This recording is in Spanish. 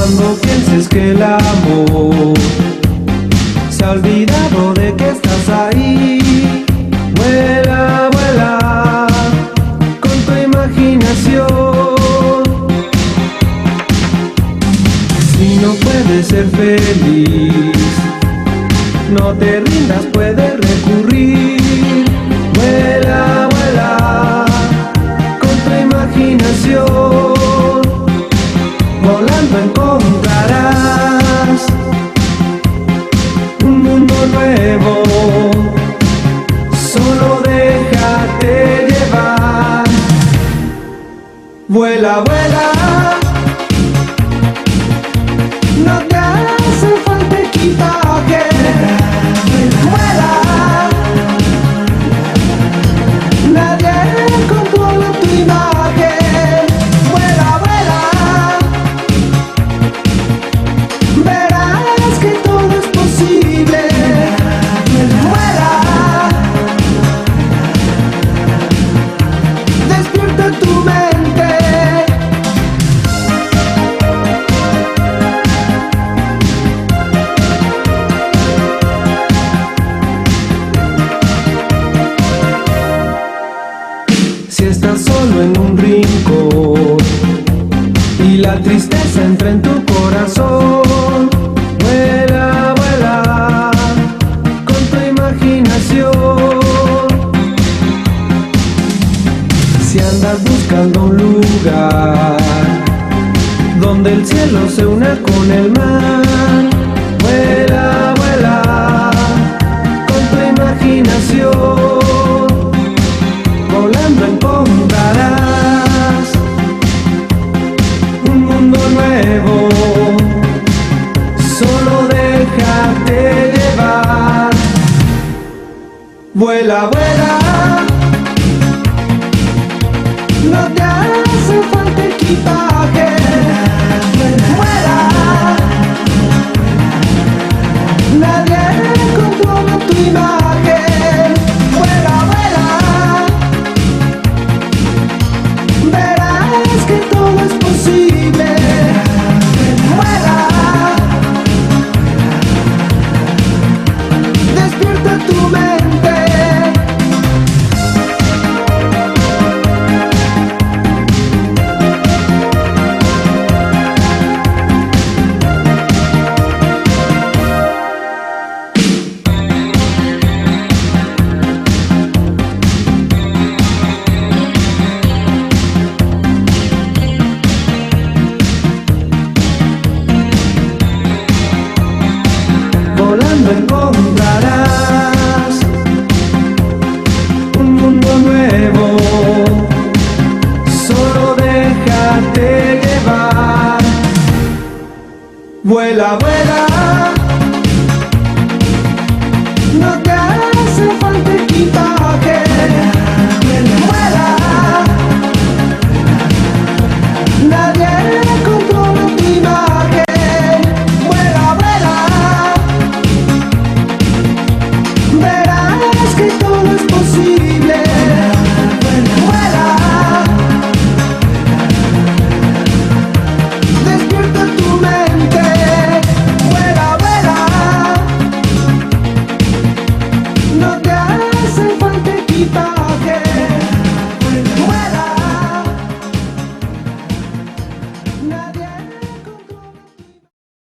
Cuando pienses que el amor se ha olvidado de que estás ahí, vuela, vuela con tu imaginación. Si no puedes ser feliz, no te rindas, puedes recurrir. Vuela, vuela con tu imaginación. Volando encontrarás un mundo nuevo. Solo déjate llevar. Vuela, vuela. No te hace falta equipaje. Vuela. Nadie controla tu imagen. Vuela, vuela. Verás que todo es posible. Vuela. Despierta tu mente. Si estás solo en un rincón y la tristeza entra en tu corazón, vuela, vuela con tu imaginación. Si andas buscando un lugar donde el cielo se una con el mar, vuela, vuela con tu imaginación. Volando encontrarás un mundo nuevo. Solo déjate llevar. Vuela, vuela. No te hace falta equipaje. Vuela. Nadie controla tu imagen. Vuela, vuela. Verás que todo es posible. Vuela. Despierta tu mente. Volando encontrarás un mundo nuevo. Solo déjate llevar. Vuela, vuela. No te hace falta equipaje.